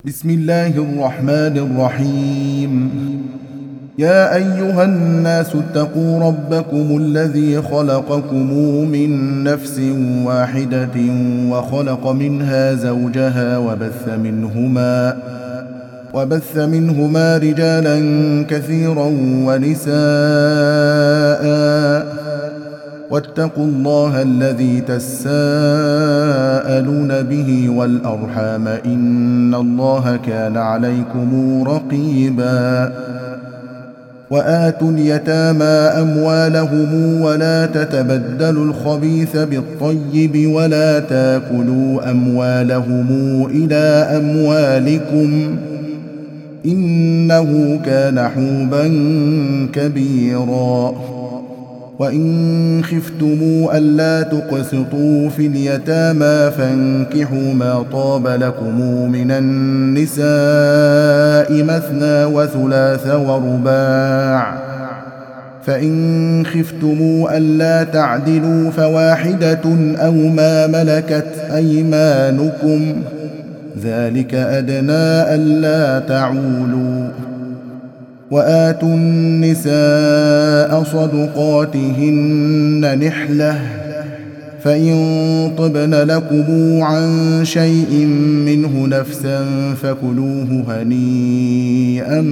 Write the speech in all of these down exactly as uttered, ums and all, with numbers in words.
بسم الله الرحمن الرحيم. يا أيها الناس اتقوا ربكم الذي خلقكم من نفس واحدة وخلق منها زوجها وبث منهما وبث منهما رجالا كثيرا ونساء، واتقوا الله الذي تساءلون به والأرحام إن الله كان عليكم رقيبا. وآتوا اليتامى أموالهم ولا تتبدلوا الخبيث بالطيب ولا تاكلوا أموالهم إلى أموالكم إنه كان حوبا كبيرا. وإن خفتم ألا تقسطوا في اليتامى فانكحوا ما طاب لكم من النساء مثنى وثلاث ورباع، فإن خفتم ألا تعدلوا فواحدة أو ما ملكت أيمانكم ذلك أدنى ألا تعولوا. وآتوا النساء صدقاتهن نحلة، فإن طبن لكم عن شيء منه نفسا فكلوه هنيئا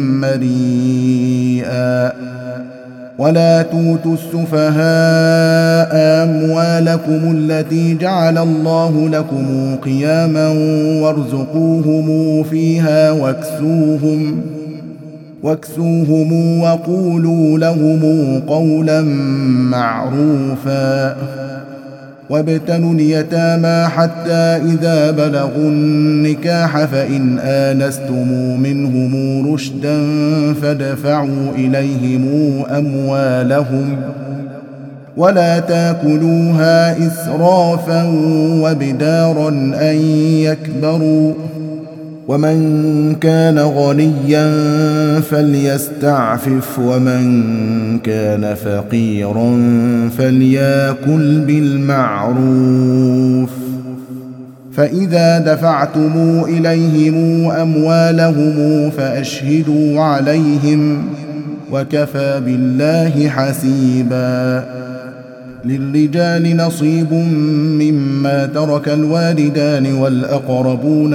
مريئا. ولا توتوا السفهاء أموالكم التي جعل الله لكم قياما وارزقوهم فيها واكسوهم واكسوهم وقولوا لهم قولا معروفا. وابتلوا اليتامى حتى إذا بلغوا النكاح فإن آنستم منهم رشدا فادفعوا إليهم أموالهم ولا تاكلوها إسرافا وبدارا أن يكبروا. ومن كان غنيا فليستعفف ومن كان فقيرا فليأكل بالمعروف. فإذا دفعتم إليهم أموالهم فأشهدوا عليهم وكفى بالله حسيبا. للرجال نصيب مما ترك الوالدان والأقربون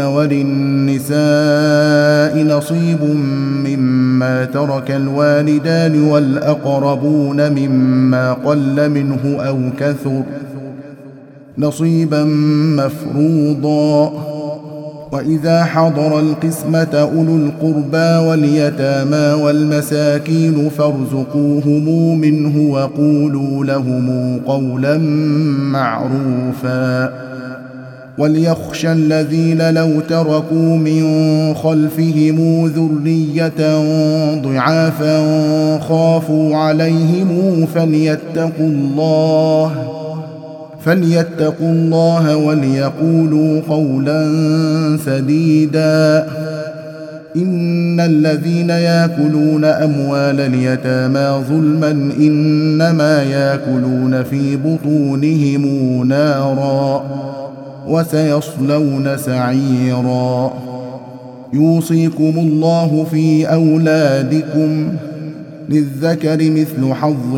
وللنساء نصيب مما ترك الوالدان والأقربون مما قل منه أو كثر نصيبا مفروضا. وإذا حضر القسمة أولو القربى واليتامى والمساكين فارزقوهم منه وقولوا لهم قولا معروفا. وليخشى الذين لو تركوا من خلفهم ذرية ضعافا خافوا عليهم فليتقوا الله فليتقوا الله وليقولوا قولا سديدا. إن الذين يأكلون أموال اليتامى ظلما إنما يأكلون في بطونهم نارا وسيصلون سعيرا. يوصيكم الله في أولادكم للذكر مثل حظ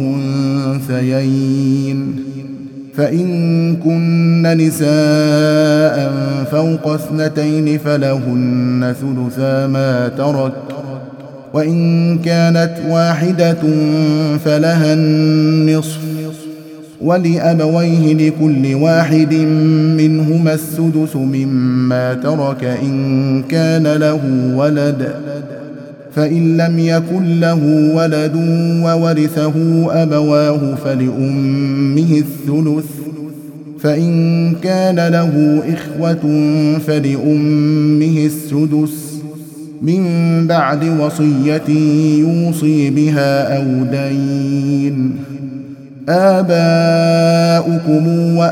الأنثيين، فإن كن نساء فوق اثنتين فلهن ثلثا ما ترك، وإن كانت واحدة فلها النصف، ولأبويه لكل واحد منهما السدس مما ترك إن كان له ولد، فإن لم يكن له ولد وورثه أبواه فلأمه الثلث، فإن كان له إخوة فلأمه السدس من بعد وصية يوصي بها أو دين. آباؤكم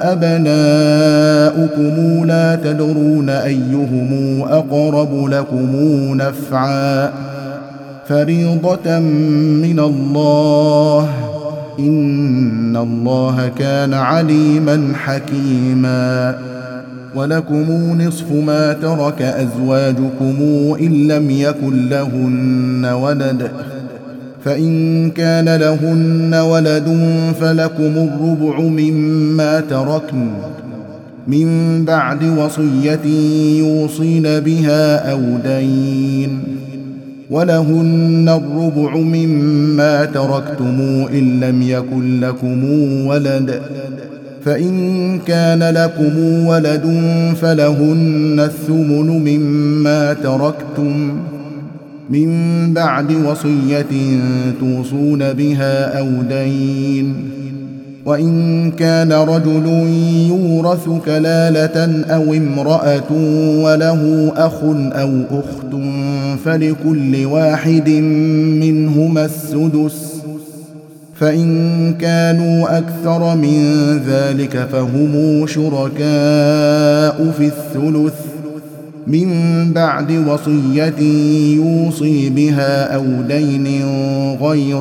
وأبناؤكم لا تدرون أيهم أقرب لكم نفعا فريضة من الله إن الله كان عليما حكيما. ولكم نصف ما ترك أزواجكم إن لم يكن لهن ولد، فإن كان لهن ولد فلكم الربع مما تركن من بعد وصية يوصين بها أو دين، ولهن الربع مما تركتم إن لم يكن لكم ولد، فإن كان لكم ولد فلهن الثمن مما تركتم من بعد وصية توصون بها أو دين، وإن كان رجل يورث كلالة أو امرأة وله أخ أو أخت فلكل واحد منهما السدس، فإن كانوا أكثر من ذلك فهم شركاء في الثلث من بعد وصية يوصي بها أو دين غير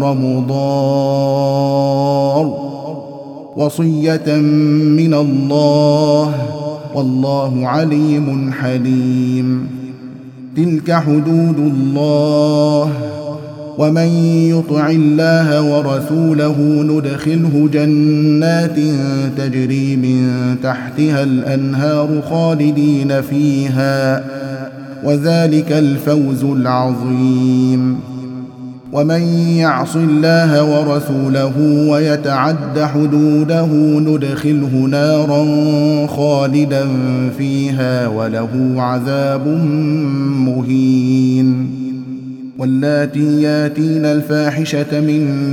مضار، وصية من الله والله عليم حليم. تلك حدود الله، ومن يطع الله ورسوله ندخله جنات تجري من تحتها الأنهار خالدين فيها، وذلك الفوز العظيم. ومن يعص الله ورسوله ويتعد حدوده ندخله نارا خالدا فيها وله عذاب مهين. واللاتي ياتين الفاحشة من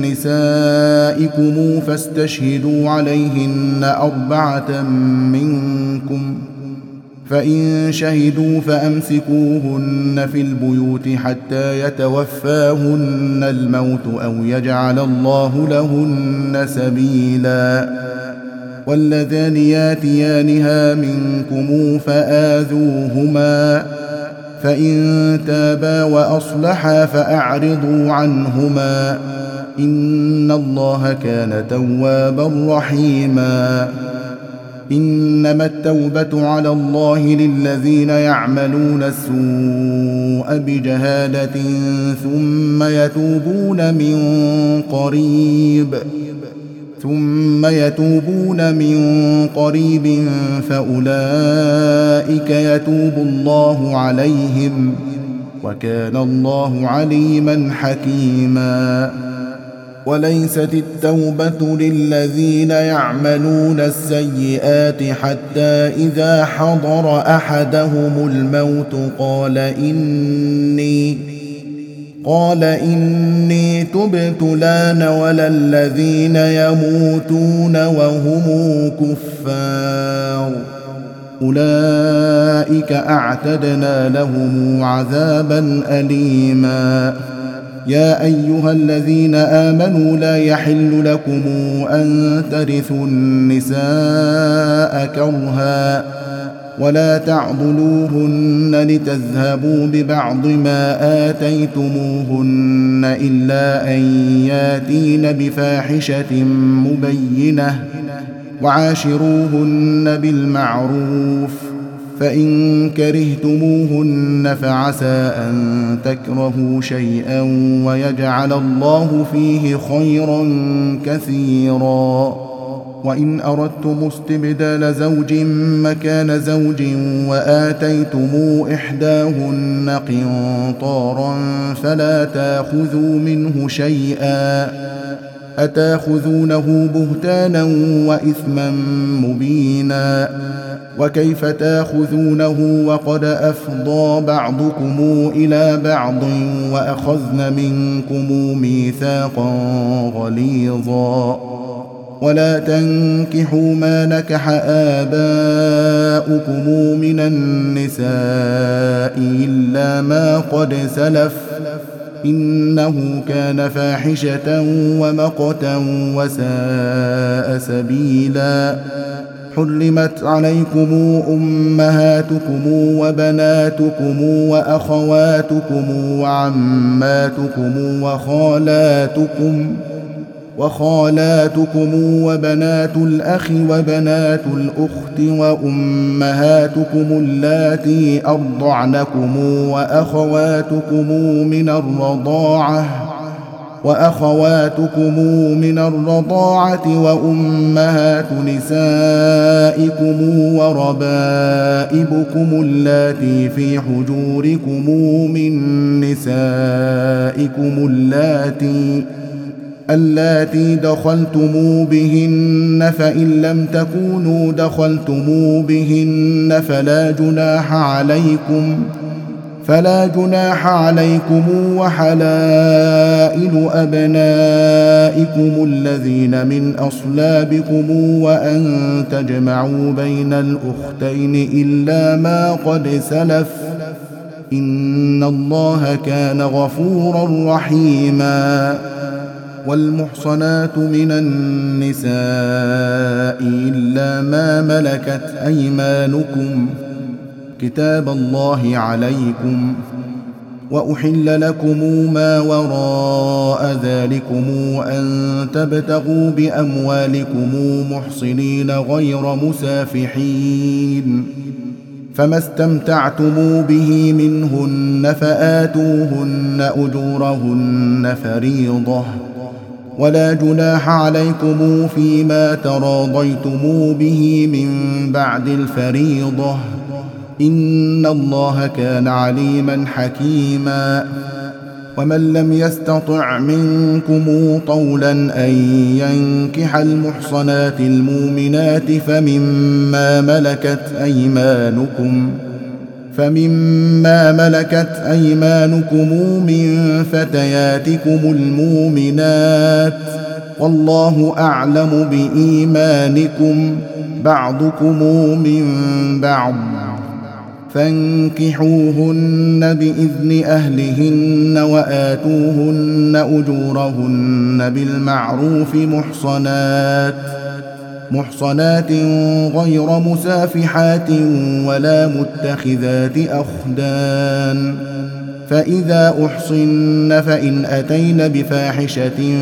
نسائكم فاستشهدوا عليهن أربعة منكم، فإن شهدوا فأمسكوهن في البيوت حتى يتوفاهن الموت أو يجعل الله لهن سبيلا. واللذان ياتيانها منكم فآذوهما، فإن تابا وأصلحا فأعرضوا عنهما، إن الله كان توابا رحيما. إنما التوبة على الله للذين يعملون السوء بجهالة ثم يتوبون من قريب ثم يتوبون من قريب فأولئك يتوب الله عليهم، وكان الله عليما حكيما. وليست التوبة للذين يعملون السيئات حتى إذا حضر أحدهم الموت قال إني قال إني تبت الآن ولا الذين يموتون وهم كفار، أولئك أعتدنا لهم عذابا أليما. يا أيها الذين آمنوا لا يحل لكم أن ترثوا النساء كرها ولا تعضلوهن لتذهبوا ببعض ما آتيتموهن إلا أن ياتين بفاحشة مبينة، وعاشروهن بالمعروف، فإن كرهتموهن فعسى أن تكرهوا شيئا ويجعل الله فيه خيرا كثيرا. وإن أردتم استبدال زوج مكان زوج وآتيتم إحداهن قنطارا فلا تأخذوا منه شيئا، أتأخذونه بهتانا وإثما مبينا، وكيف تأخذونه وقد أفضى بعضكم إلى بعض وأخذن منكم ميثاقا غليظا. ولا تنكحوا ما نكح آباؤكم من النساء إلا ما قد سلف، إنه كان فاحشة ومقتا وساء سبيلا. حرمت عليكم أمهاتكم وبناتكم وأخواتكم وعماتكم وخالاتكم وخالاتكم وبنات الأخ وبنات الأخت وأمهاتكم اللاتي أرضعنكم وأخواتكم من الرضاعة وأخواتكم من الرضاعة وأمهات نسائكم وربائبكم اللاتي في حجوركم من نسائكم اللاتي اللاتي دخلتم بهن فإن لم تكونوا دخلتم بهن فلا جناح عليكم فلا جناح عليكم وحلائل أبنائكم الذين من أصلابكم وأن تجمعوا بين الأختين إلا ما قد سلف إن الله كان غفورا رحيما. والمحصنات من النساء إلا ما ملكت أيمانكم كتاب الله عليكم وأحل لكم ما وراء ذلكم أن تبتغوا بأموالكم محصنين غير مسافحين فما استمتعتم به منهن فآتوهن أجورهن فريضة ولا جناح عليكم فيما تراضيتم به من بعد الفريضة إن الله كان عليما حكيما. ومن لم يستطع منكم طولا أن ينكح المحصنات المؤمنات فمما ملكت أيمانكم فمما ملكت أيمانكم من فتياتكم المؤمنات والله أعلم بإيمانكم بعضكم من بعض فانكحوهن بإذن أهلهن وآتوهن أجورهن بالمعروف محصنات محصنات غير مسافحات ولا متخذات أخدان فإذا أحصن فإن أتين بفاحشة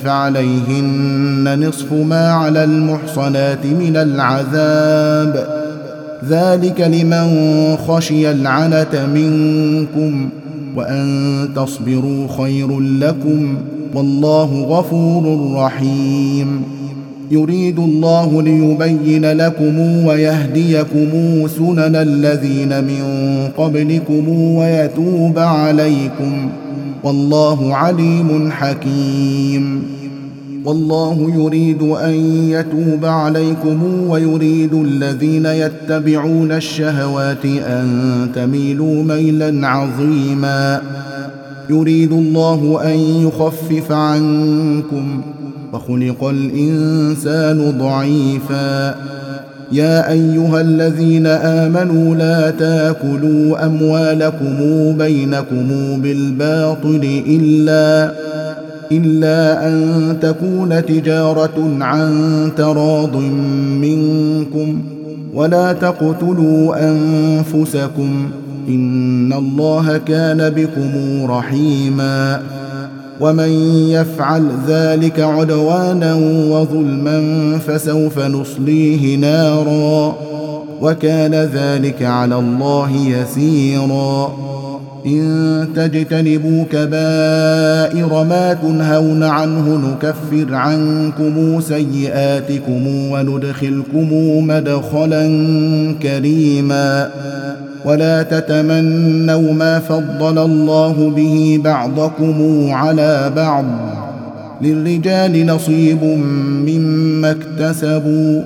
فعليهن نصف ما على المحصنات من العذاب ذلك لمن خشي العنة منكم وأن تصبروا خير لكم والله غفور رحيم. يريد الله ليبين لكم ويهديكم سنن الذين من قبلكم ويتوب عليكم والله عليم حكيم. والله يريد أن يتوب عليكم ويريد الذين يتبعون الشهوات أن تميلوا ميلا عظيما. يريد الله أن يخفف عنكم وخلق الإنسان ضعيفا. يا أيها الذين آمنوا لا تاكلوا أموالكم بينكم بالباطل إلا إلا أن تكون تجارة عن تراض منكم ولا تقتلوا أنفسكم إن الله كان بكم رحيما. ومن يفعل ذلك عدوانا وظلما فسوف نصليه نارا وكان ذلك على الله يسيرا. إن تجتنبوا كبائر ما تنهون عنه نكفر عنكم سيئاتكم وندخلكم مدخلا كريما. ولا تتمنوا ما فضل الله به بعضكم على بعض للرجال نصيب مما اكتسبوا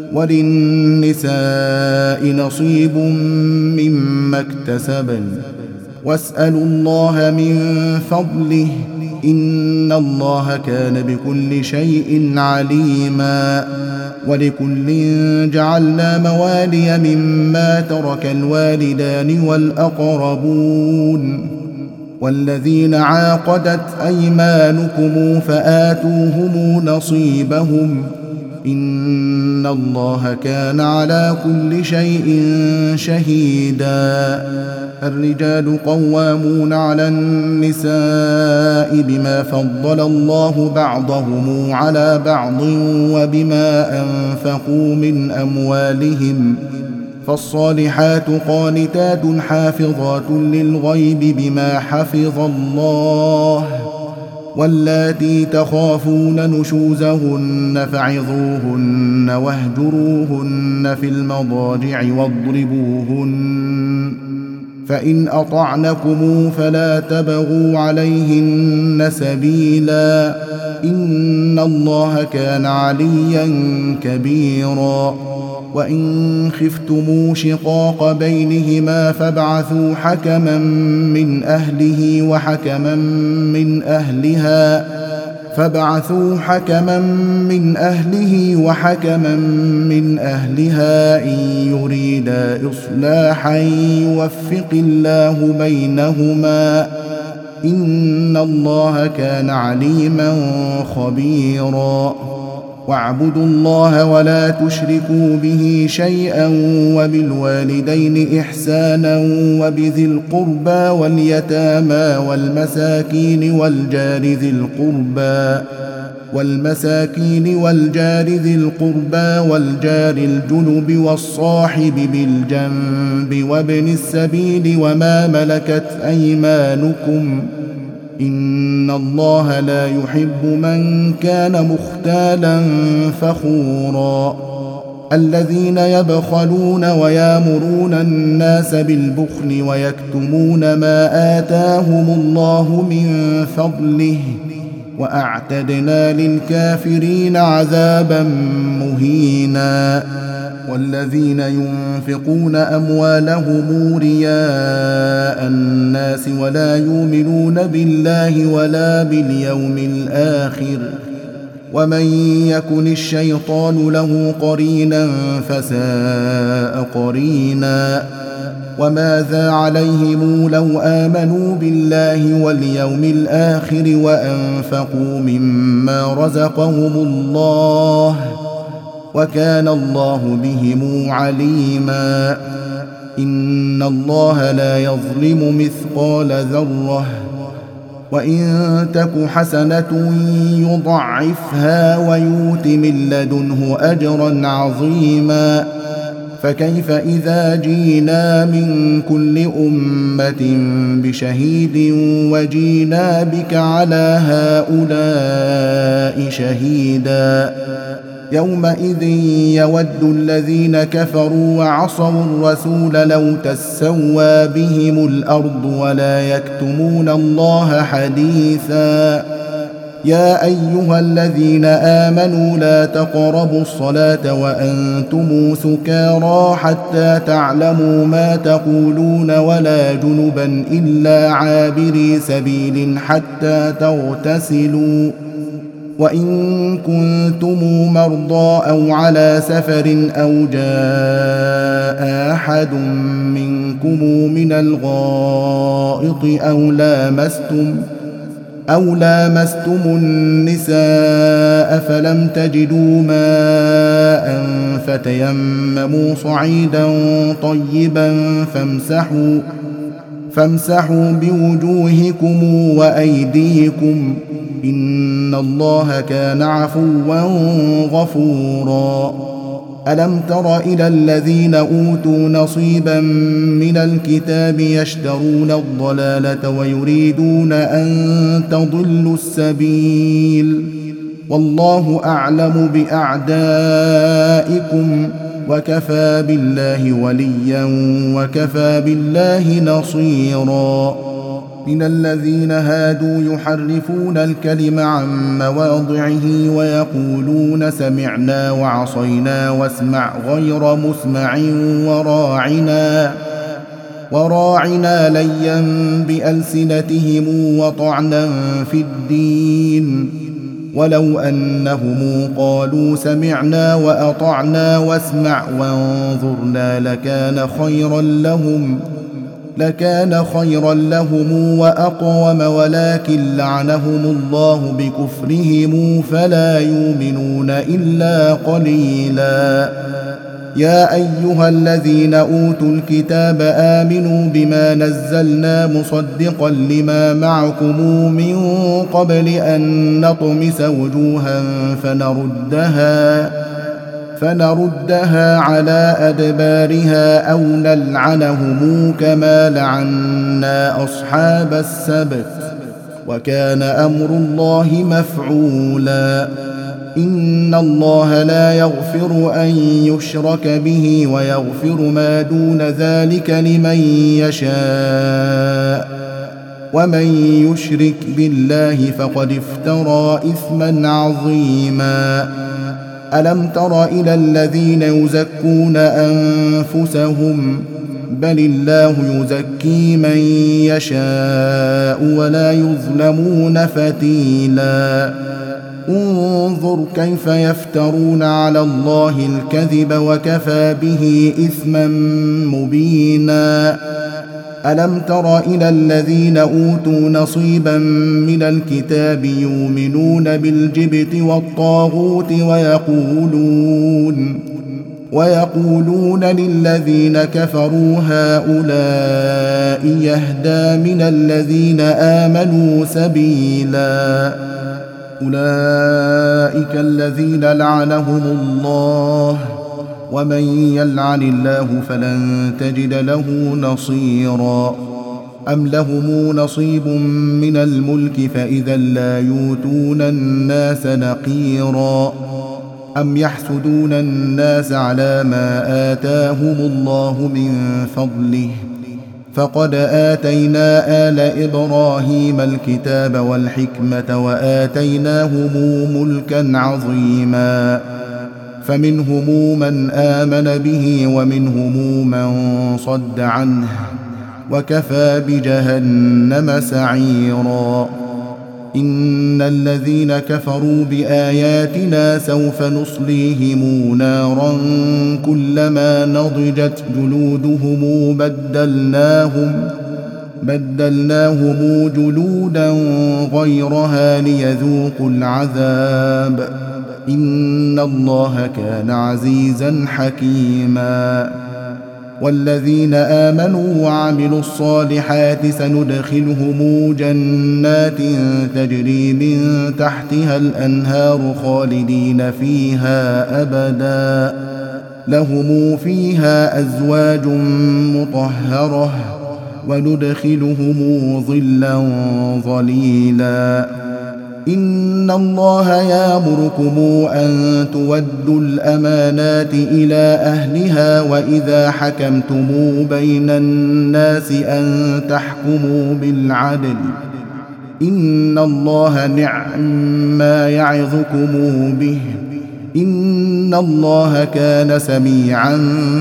وللنساء نصيب مما اكتسبن واسألوا الله من فضله إن الله كان بكل شيء عليما. ولكل جعلنا موالي مما ترك الوالدان والأقربون والذين عاقدت أيمانكم فآتوهم نصيبهم إن الله كان على كل شيء شهيدا. الرجال قوامون على النساء بما فضل الله بعضهم على بعض وبما أنفقوا من أموالهم، فالصالحات قانتات حافظات للغيب بما حفظ الله، واللاتي تخافون نشوزهن فعظوهن واهجروهن في المضاجع واضربوهن، فإن أطعنكم فلا تبغوا عليهن سبيلا، إن الله كان عليا كبيرا. وإن خفتم شقاق بينهما فابعثوا حكما من أهله وحكما من أهلها فابعثوا حكما من أهله وحكما من أهلها إن يريدا إصلاحا يوفق الله بينهما، إن الله كان عليما خبيرا. واعبدوا الله ولا تشركوا به شيئا، وبالوالدين إحسانا، وبذي القربى واليتامى والمساكين والجار ذي القربى والمساكين والجار ذي القربى والجار الجنب والصاحب بالجنب وابن السبيل وما ملكت أيمانكم، إن الله لا يحب من كان مختالا فخورا. الذين يبخلون ويامرون الناس بالبخل ويكتمون ما آتاهم الله من فضله، وأعتدنا للكافرين عذابا مهينا. والذين ينفقون أموالهم رياء الناس ولا يؤمنون بالله ولا باليوم الآخر، ومن يكن الشيطان له قرينا فساء قرينا. وماذا عليهم لو آمنوا بالله واليوم الآخر وأنفقوا مما رزقهم الله، وكان الله بهم عليما. إن الله لا يظلم مثقال ذرة، وإن تك حسنة يضعفها ويؤت من لدنه أجرا عظيما. فكيف إذا جينا من كل أمة بشهيد وجينا بك على هؤلاء شهيدا، يومئذ يود الذين كفروا وعصوا الرسول لو تسوى بهم الأرض ولا يكتمون الله حديثا. يا أيها الذين آمنوا لا تقربوا الصلاة وأنتم سكارى حتى تعلموا ما تقولون ولا جنبا إلا عابري سبيل حتى تغتسلوا، وإن كنتم مرضى أو على سفر أو جاء أحد منكم من الغائط أو لامستم أو لامستم النساء فلم تجدوا ماء فتيمموا صعيدا طيبا فامسحوا فامسحوا بوجوهكم وأيديكم، إن الله كان عفوا غفورا. ألم تر إلى الذين أوتوا نصيبا من الكتاب يشترون الضلالة ويريدون أن تضلوا السبيل، والله أعلم بأعدائكم، وكفى بالله وليا وكفى بالله نصيرا. من الذين هادوا يحرفون الكلم عن مواضعه ويقولون سمعنا وعصينا واسمع غير مسمع وراعنا وراعنا ليا بألسنتهم وطعنا في الدين، ولو أنهم قالوا سمعنا وأطعنا واسمع وانظرنا لكان خيرا لهم، لكان خيرا لهم وأقوم، ولكن لعنهم الله بكفرهم فلا يؤمنون إلا قليلا. يا أيها الذين أوتوا الكتاب آمنوا بما نزلنا مصدقا لما معكم من قبل أن نطمس وجوها فنردها فنردها على أدبارها أو نلعنهم كما لعنا أصحاب السبت، وكان أمر الله مفعولا. إن الله لا يغفر أن يشرك به ويغفر ما دون ذلك لمن يشاء، ومن يشرك بالله فقد افترى إثما عظيما. ألم تر إلى الذين يزكون أنفسهم؟ بل الله يزكي من يشاء ولا يظلمون فتيلا. انظر كيف يفترون على الله الكذب وكفى به إثما مبينا. ألم تر إلى الذين أوتوا نصيبا من الكتاب يؤمنون بالجبت والطاغوت ويقولون ويقولون للذين كفروا هؤلاء يهدى من الذين آمنوا سبيلا. أولئك الذين لعنهم الله، ومن يلعن الله فلن تجد له نصيرا. أم لهم نصيب من الملك فإذا لا يؤتون الناس نقيرا. أم يحسدون الناس على ما آتاهم الله من فضله، فقد آتينا آل إبراهيم الكتاب والحكمة وآتيناهم ملكا عظيما. فمنهم من آمن به ومنهم من صد عنه، وكفى بجهنم سعيرا. إن الذين كفروا بآياتنا سوف نصليهم نارا كلما نضجت جلودهم بدلناهم بدلناهم جلودا غيرها ليذوقوا العذاب. إن الله كان عزيزا حكيما. والذين آمنوا وعملوا الصالحات سندخلهم جنات تجري من تحتها الأنهار خالدين فيها أبدا، لهم فيها أزواج مطهرة، وندخلهم ظلا ظليلا. إن الله يأمركم أن تودوا الأمانات إلى أهلها، وإذا حكمتم بين الناس أن تحكموا بالعدل. إن الله نعم ما يعظكم به، إن الله كان سميعا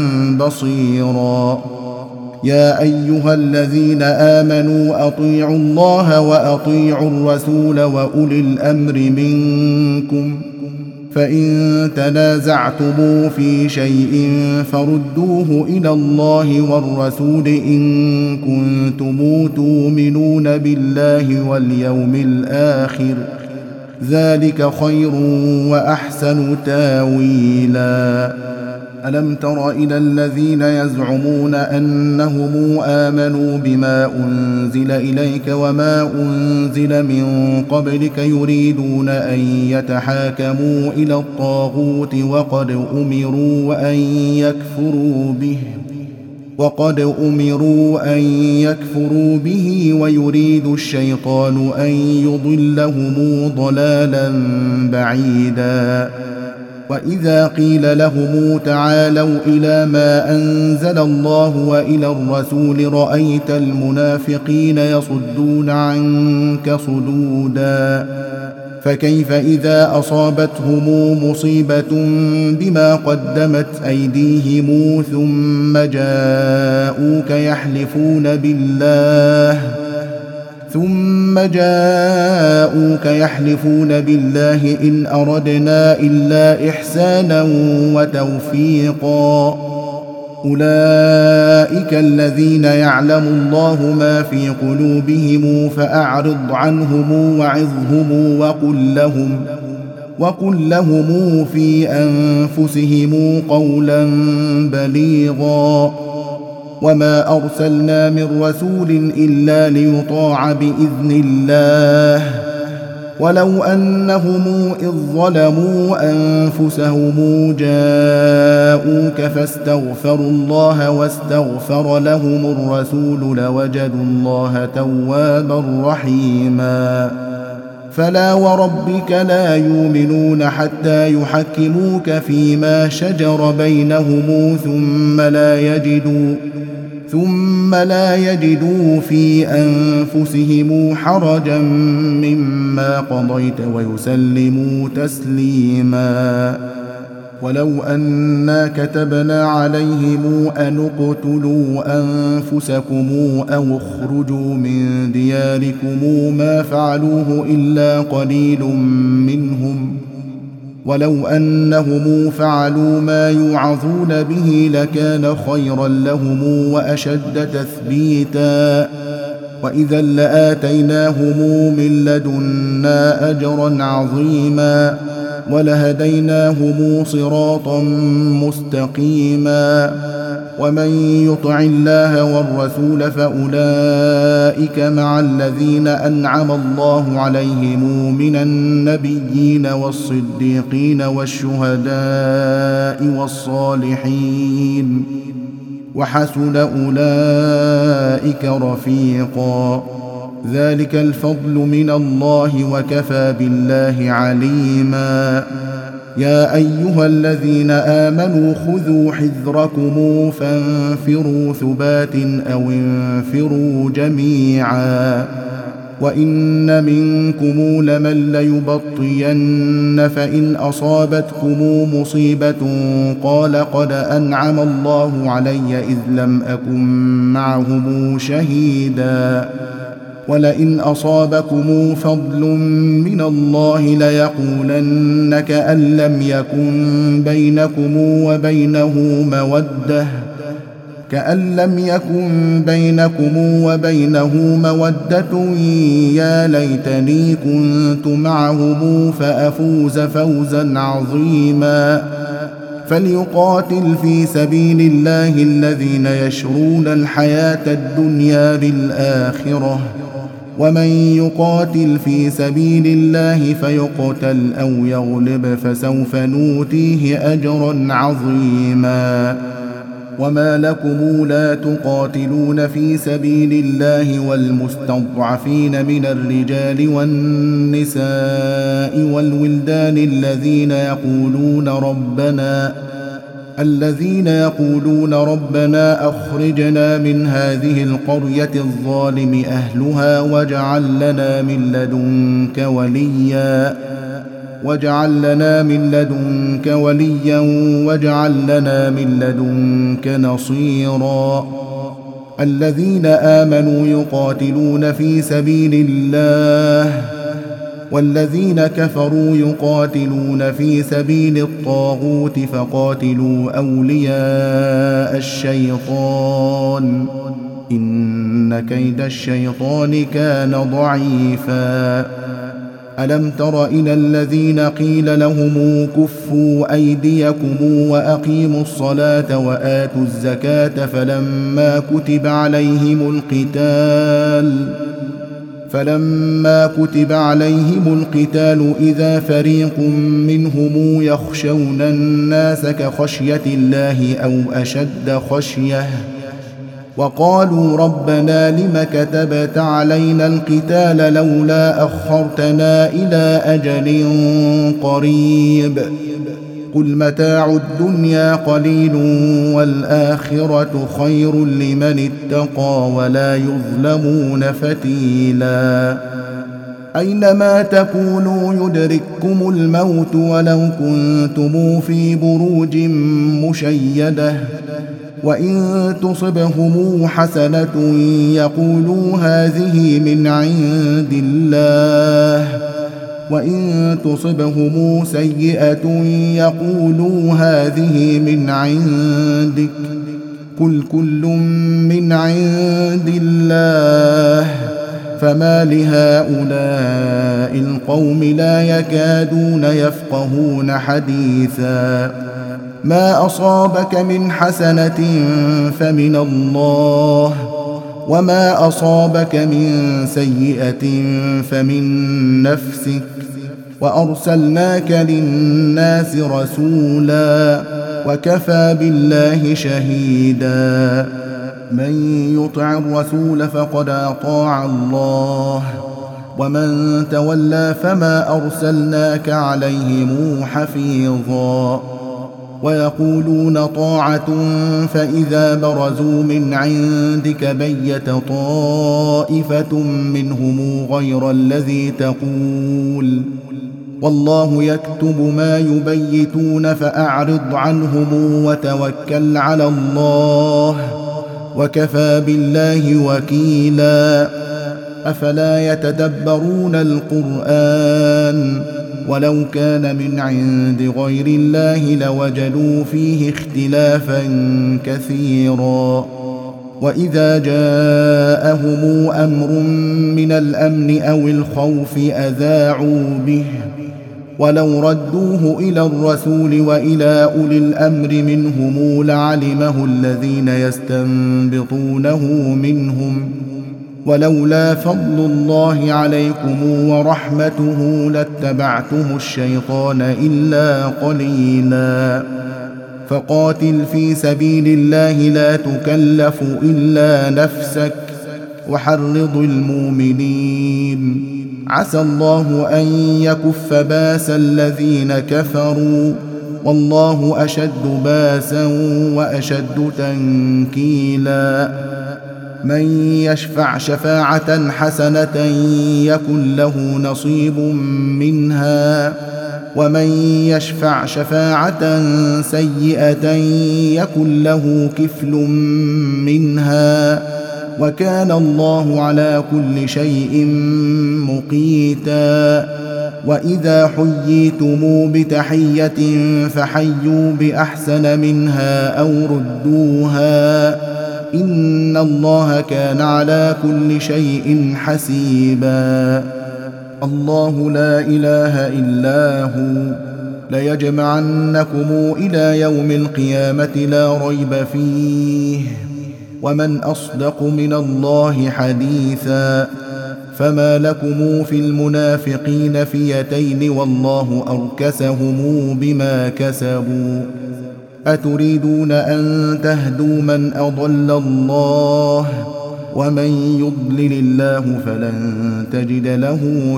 بصيرا. يا أيها الذين آمنوا أطيعوا الله وأطيعوا الرسول وأولي الأمر منكم، فإن تنازعتم في شيء فردوه إلى الله والرسول إن كنتم تؤمنون بالله واليوم الآخر، ذلك خير وأحسن تاويلا. ألم تر إلى الذين يزعمون أنهم آمنوا بما أنزل إليك وما أنزل من قبلك يريدون أن يتحاكموا إلى الطاغوت وقد أمروا أن يكفروا به وقد أمروا أن يكفروا به ويريد الشيطان أن يضلهم ضلالا بعيدا. وإذا قيل لهم تعالوا إلى ما أنزل الله وإلى الرسول رأيت المنافقين يصدون عنك صدودا. فكيف إذا أصابتهم مصيبة بما قدمت أيديهم ثم جاءوك يحلفون بالله ثم جاءوك يحلفون بالله إن أردنا إلا إحسانا وتوفيقا أولئك الذين يعلم الله ما في قلوبهم فأعرض عنهم وعظهم وقل لهم وقل لهم في أنفسهم قولا بليغا وما أرسلنا من رسول إلا ليطاع بإذن الله ولو أنهم إذ ظلموا أنفسهم جاءوك فاستغفروا الله واستغفر لهم الرسول لوجدوا الله توابا رحيما فلا وربك لا يؤمنون حتى يحكموك فيما شجر بينهم ثم لا يجدوا ثم لا يجدوا في أنفسهم حرجا مما قضيت ويسلموا تسليما ولو أنا كتبنا عليهم أن اقتلوا أنفسكم أو اخرجوا من دياركم ما فعلوه إلا قليل منهم ولو أنهم فعلوا ما يوعظون به لكان خيرا لهم وأشد تثبيتا وإذا لآتيناهم من لدنا أجرا عظيما ولهديناهم صراطا مستقيما ومن يطع الله والرسول فأولئك مع الذين أنعم الله عليهم من النبيين والصديقين والشهداء والصالحين وحسن أولئك رفيقا ذلك الفضل من الله وكفى بالله عليما يا أيها الذين آمنوا خذوا حذركم فانفروا ثبات أو انفروا جميعا وإن منكم لمن ليبطين فإن أصابتكم مصيبة قال قد أنعم الله علي إذ لم أكن معهم شهيدا ولئن أصابكم فضل من الله ليقولن كأن لم يكن بينكم وبينه مودة كأن لم يكن بينكم وبينه مودة يا ليتني كنت معهم فأفوز فوزا عظيما فليقاتل في سبيل الله الذين يشرون الحياة الدنيا بالآخرة ومن يقاتل في سبيل الله فيقتل أو يغلب فسوف نؤتيه أجرا عظيما وما لكم لا تقاتلون في سبيل الله والمستضعفين من الرجال والنساء والولدان الذين يقولون ربنا الذين يقولون ربنا أخرجنا من هذه القرية الظالم أهلها واجعل لنا من لدنك وليا واجعل لنا من لدنك وليا واجعل لنا من لدنك نصيرا الذين آمنوا يقاتلون في سبيل الله والذين كفروا يقاتلون في سبيل الطاغوت فقاتلوا أولياء الشيطان إن كيد الشيطان كان ضعيفا ألم تر إلى الذين قيل لهم كفوا أيديكم وأقيموا الصلاة وآتوا الزكاة فلما كتب عليهم القتال فلما كتب عليهم القتال إذا فريق منهم يخشون الناس كخشية الله أو أشد خشية وقالوا ربنا لم كتبت علينا القتال لولا أخرتنا إلى أجل قريب قل متاع الدنيا قليل والآخرة خير لمن اتقى ولا يظلمون فتيلا أينما تكونوا يدرككم الموت ولو كنتم في بروج مشيدة وإن تصبهم حسنة يقولوا هذه من عند الله وإن تصبهم سيئة يقولوا هذه من عندك قل كل من عند الله فما لهؤلاء القوم لا يكادون يفقهون حديثا ما أصابك من حسنة فمن الله وما أصابك من سيئة فمن نفسك وأرسلناك للناس رسولا وكفى بالله شهيدا من يطع الرسول فقد أطاع الله ومن تولى فما أرسلناك عليهم حفيظا ويقولون طاعة فإذا برزوا من عندك بيت طائفة منهم غير الذي تقول والله يكتب ما يبيتون فأعرض عنهم وتوكل على الله وكفى بالله وكيلا أفلا يتدبرون القرآن ولو كان من عند غير الله لوجدوا فيه اختلافا كثيرا وإذا جاءهم أمر من الأمن أو الخوف أذاعوا به ولو ردوه إلى الرسول وإلى أولي الأمر منهم لعلمه الذين يستنبطونه منهم ولولا فضل الله عليكم ورحمته لاتبعتم الشيطان إلا قليلا فقاتل في سبيل الله لا تكلف إلا نفسك وحرض المؤمنين عسى الله أن يكف باس الذين كفروا والله أشد باسا وأشد تنكيلا من يشفع شفاعة حسنة يكن له نصيب منها ومن يشفع شفاعة سيئة يكن له كفل منها وكان الله على كل شيء مقيتا وإذا حييتم بتحية فحيوا بأحسن منها أو ردوها إن الله كان على كل شيء حسيبا الله لا إله إلا هو ليجمعنكم إلى يوم القيامة لا ريب فيه ومن أصدق من الله حديثا فما لكم في المنافقين فئتين والله أركسهم بما كسبوا أتريدون أن تهدوا من أضل الله ومن يضلل الله فلن تجد له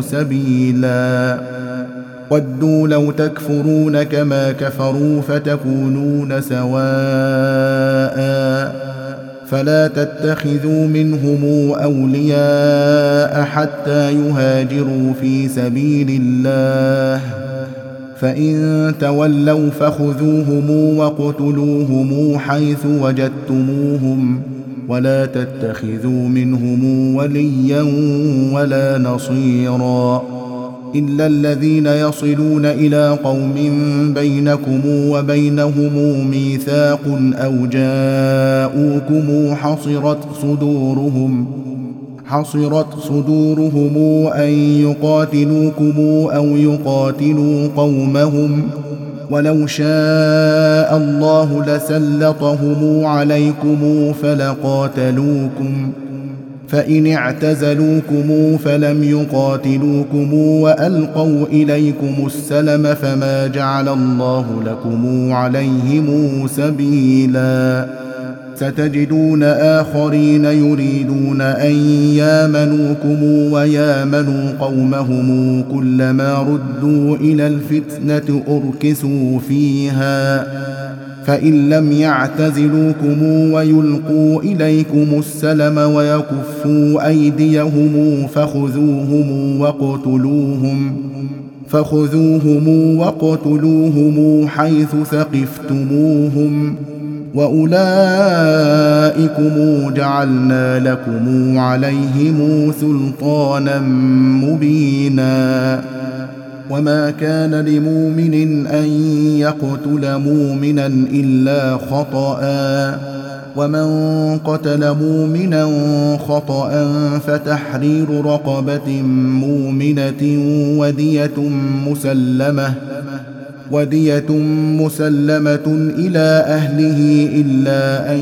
سبيلا ودوا لو تكفرون كما كفروا فتكونون سواء فلا تتخذوا منهم أولياء حتى يهاجروا في سبيل الله فإن تولوا فخذوهم واقتلوهم حيث وجدتموهم ولا تتخذوا منهم وليا ولا نصيرا إلا الذين يصلون إلى قوم بينكم وبينهم ميثاق أو جاءوكم حصرت صدورهم حصرت صدورهم أن يقاتلوكم أو يقاتلوا قومهم ولو شاء الله لسلطهم عليكم فلقاتلوكم فإن اعتزلوكم فلم يقاتلوكم وألقوا إليكم السلم فما جعل الله لكم عليهم سبيلا ستجدون آخرين يريدون أن يامنوكم ويامنوا قومهم كلما ردوا إلى الفتنة أركسوا فيها فإن لم يعتزلوكم ويلقوا إليكم السلم ويكفوا أيديهم فخذوهم وقتلوهم فخذوهم وقتلوهم حيث ثقفتموهم وأولئكم جعلنا لكم عليهم سلطانا مبينا وما كان لمؤمن أن يقتل مؤمنا إلا خطأ ومن قتل مؤمنا خطأ فتحرير رقبة مؤمنة ودية مسلمة ودية مسلمة إلى أهله إلا أن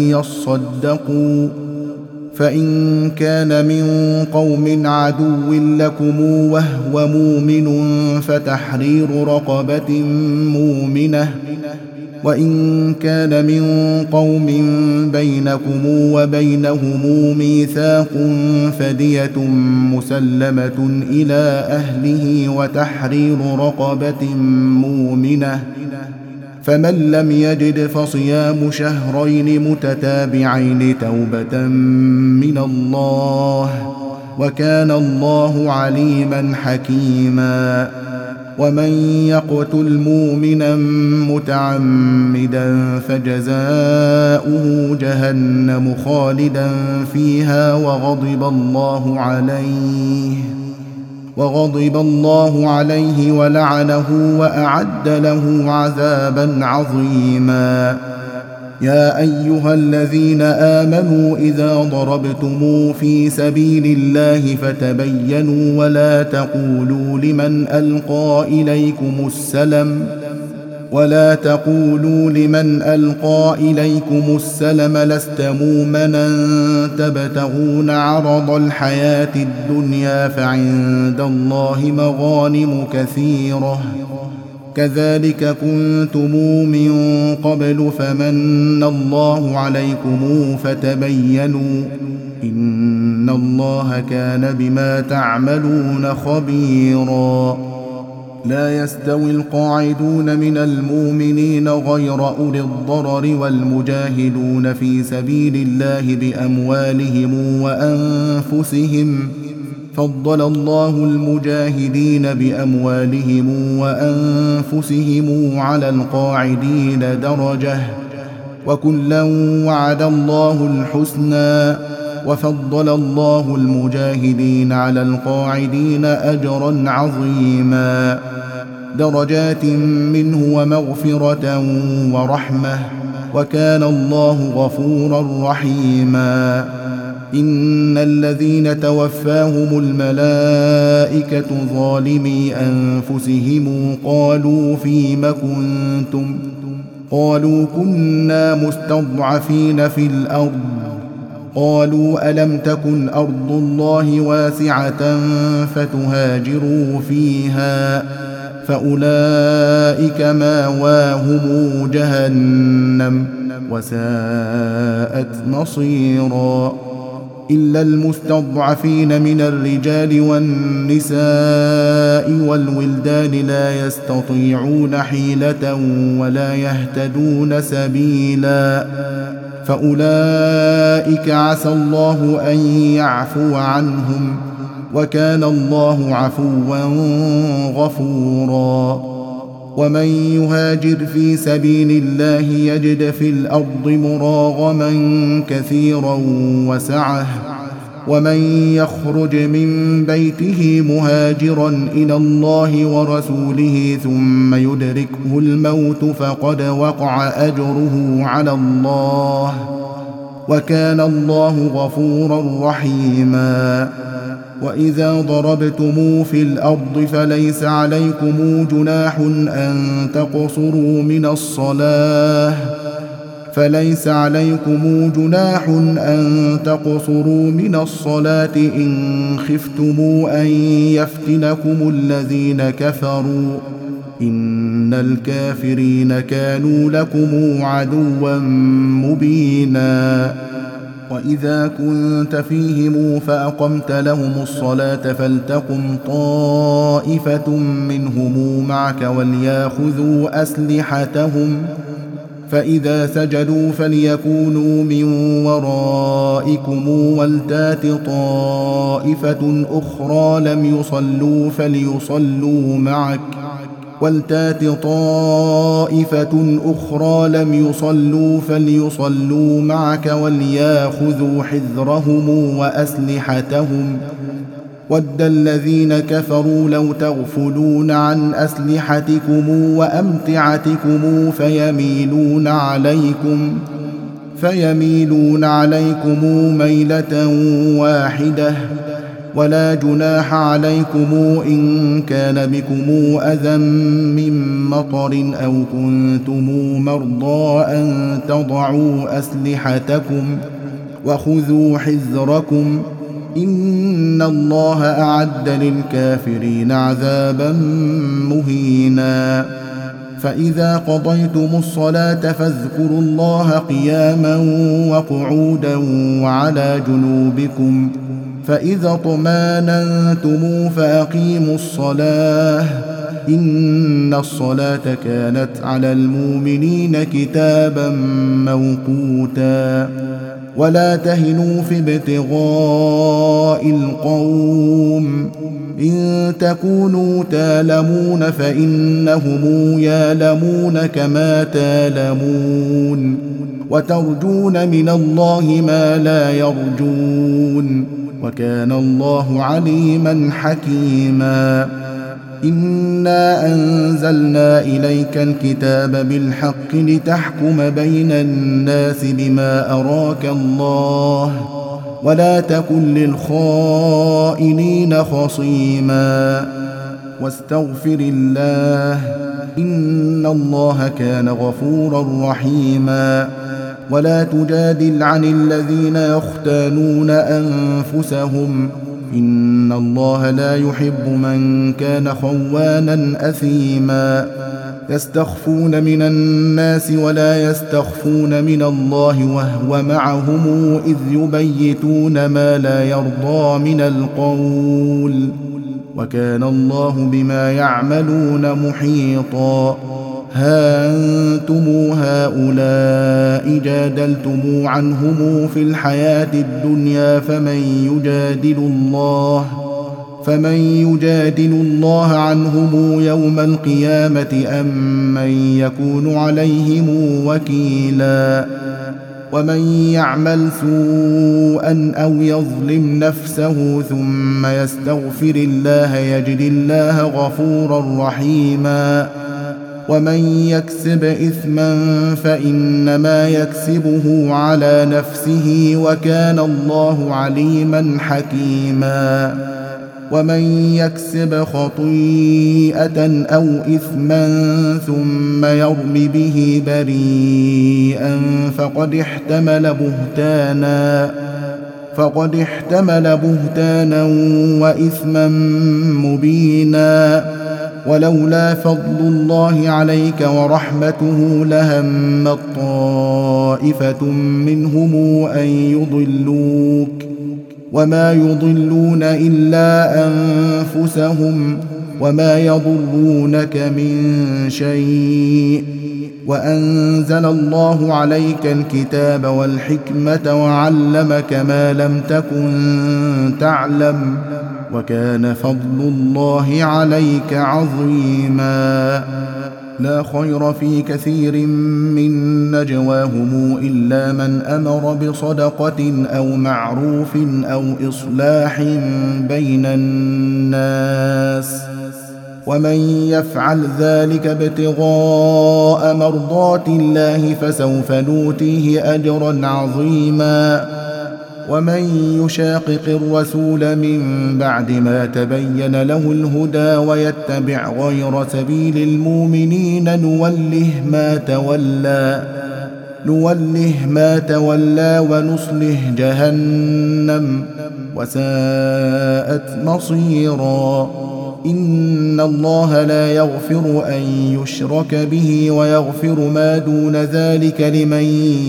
يصدقوا، فإن كان من قوم عدو لكم وهو مؤمن فتحرير رقبة مؤمنة، وإن كان من قوم بينكم وبينهم ميثاق فدية مسلمة إلى أهله وتحرير رقبة مؤمنة، فمن لم يجد فصيام شهرين متتابعين توبة من الله، وكان الله عليما حكيما. ومن يقتل مؤمنا متعمدا فجزاؤه جهنم خالدا فيها وغضب الله عليه وغضب الله عليه ولعنه وأعد له عذابا عظيما. يا أيها الذين آمنوا إذا ضربتم في سبيل الله فتبينوا ولا تقولوا لمن ألقى إليكم السلم ولا تقولوا لمن ألقى إليكم السلم لست مؤمنا تبتغون عرض الحياة الدنيا فعند الله مغانم كثيرة كذلك كنتم من قبل فمن الله عليكم فتبينوا إن الله كان بما تعملون خبيرا. لا يستوي القاعدون من المؤمنين غير أولي الضرر والمجاهدون في سبيل الله بأموالهم وأنفسهم، فضل الله المجاهدين بأموالهم وأنفسهم على القاعدين درجة، وكلا وعد الله الحسنى، وفضل الله المجاهدين على القاعدين أجرا عظيما، درجات منه ومغفرة ورحمة، وكان الله غفورا رحيما. إن الذين توفاهم الملائكة ظالمي أنفسهم قالوا فيم كنتم قالوا كنا مستضعفين في الأرض قالوا ألم تكن أرض الله واسعة فتهاجروا فيها فأولئك ماواهم جهنم وساءت مصيرا. إلا المستضعفين من الرجال والنساء والولدان لا يستطيعون حيلة ولا يهتدون سبيلا، فأولئك عسى الله أن يعفو عنهم، وكان الله عفوا غفورا. ومن يهاجر في سبيل الله يجد في الأرض مراغما كثيرا وسعة، ومن يخرج من بيته مهاجرا إلى الله ورسوله ثم يدركه الموت فقد وقع أجره على الله، وكان الله غفورا رحيما. وإذا ضربتم في الأرض فليس عليكم جناح أن تقصروا من الصلاة فليس عليكم جناح أن تقصروا من الصلاة إن خفتم أن يفتنكم الذين كفروا إن الكافرين كانوا لكم عدوا مبينا. وإذا كنت فيهم فأقمت لهم الصلاة فلتقم طائفة منهم معك وليأخذوا أسلحتهم فإذا سجدوا فليكونوا من ورائكم ولتات طائفة أخرى لم يصلوا فليصلوا معك ولتات طائفة أخرى لم يصلوا فليصلوا معك وليأخذوا حذرهم وأسلحتهم ود الذين كفروا لو تغفلون عن أسلحتكم وأمتعتكم فيميلون عليكم فيميلون عليكم ميلة واحدة، ولا جناح عليكم إن كان بكم أذى من مطر أو كنتم مرضى أن تضعوا أسلحتكم وخذوا حذركم إن الله أعد للكافرين عذابا مهينا. فإذا قضيتم الصلاة فاذكروا الله قياما وقعودا وعلى جنوبكم، فإذا اطمأننتم فأقيموا الصلاة إن الصلاة كانت على المؤمنين كتابا موقوتا. ولا تهنوا في ابتغاء القوم إن تكونوا تالمون فإنهم يالمون كما تالمون، وترجون من الله ما لا يرجون، وكان الله عليما حكيما. إنا أنزلنا إليك الكتاب بالحق لتحكم بين الناس بما أراك الله، ولا تكن للخائنين خصيما، واستغفر الله إن الله كان غفورا رحيما. ولا تجادل عن الذين يختانون أنفسهم إن الله لا يحب من كان خوانا أثيما. يستخفون من الناس ولا يستخفون من الله وهو معهم إذ يبيتون ما لا يرضى من القول، وكان الله بما يعملون محيطا. ها أنتم هؤلاء جادلتم عنهم في الحياة الدنيا فمن يجادل الله فمن يجادل الله عنهم يوم القيامة أم من يكون عليهم وكيلا. ومن يعمل سوءا أو يظلم نفسه ثم يستغفر الله يجد الله غفورا رحيما. ومن يكسب إثما فإنما يكسبه على نفسه وكان الله عليما حكيما. ومن يكسب خطيئة أو إثما ثم يرم به بريئا فقد احتمل بهتانا فقد احتمل بهتانا وإثما مبينا. ولولا فضل الله عليك ورحمته لهمت طائفة منهم أن يضلوك وما يضلون إلا أنفسهم وما يضرونك من شيء. وأنزل الله عليك الكتاب والحكمة وعلمك ما لم تكن تعلم وكان فضل الله عليك عظيما. لا خير في كثير من نجواهم إلا من أمر بصدقة أو معروف أو إصلاح بين الناس، ومن يفعل ذلك ابتغاء مرضات الله فسوف نؤتيه أجرا عظيما. ومن يشاقق الرسول من بعد ما تبين له الهدى ويتبع غير سبيل المؤمنين نوله ما تولى نوله ما تولى ونصله جهنم وساءت مصيرا. إن الله لا يغفر أن يشرك به ويغفر ما دون ذلك لمن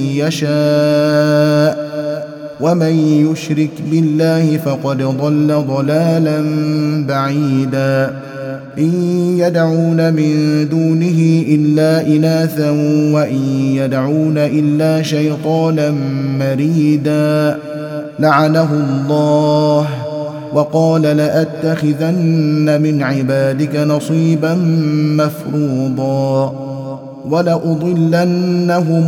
يشاء، ومن يشرك بالله فقد ضل ضلالا بعيدا. إن يدعون من دونه إلا إناثا وإن يدعون إلا شيطانا مريدا لعنه الله وقال لأتخذن من عبادك نصيبا مفروضا ولأضلنهم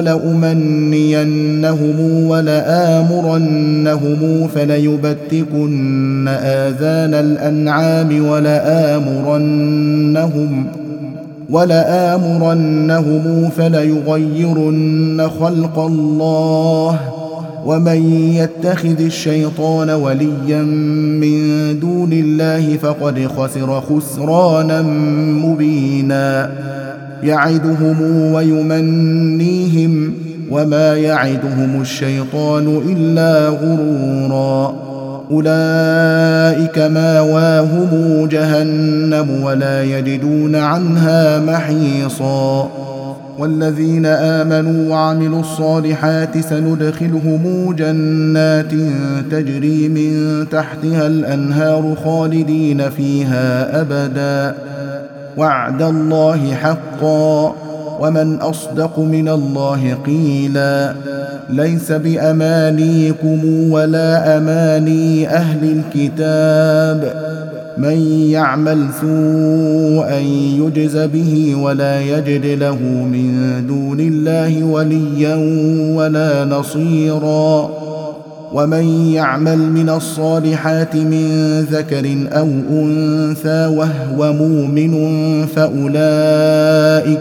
ولأمنينهم ولآمرنهم فليبتكن آذان الأنعام ولآمرنهم ولآمرنهم فليغيرن خلق الله ومن يتخذ الشيطان وليا من دون الله فقد خسر خسرانا مبينا يعدهم ويمنيهم وما يعدهم الشيطان إلا غرورا أولئك ماواهم جهنم ولا يجدون عنها محيصا والذين آمنوا وعملوا الصالحات سندخلهم جنات تجري من تحتها الأنهار خالدين فيها أبدا وعد الله حقا ومن أصدق من الله قيلا ليس بأمانيكم ولا أماني أهل الكتاب من يعمل سوءا يجز به ولا يجد له من دون الله وليا ولا نصيرا ومن يعمل من الصالحات من ذكر أو أنثى وهو مؤمن فأولئك